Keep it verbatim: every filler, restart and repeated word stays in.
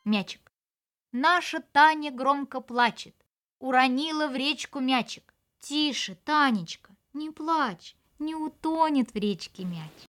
Мячик. Наша Таня громко плачет, уронила в речку мячик. Тише, Танечка, не плачь, не утонет в речке мяч.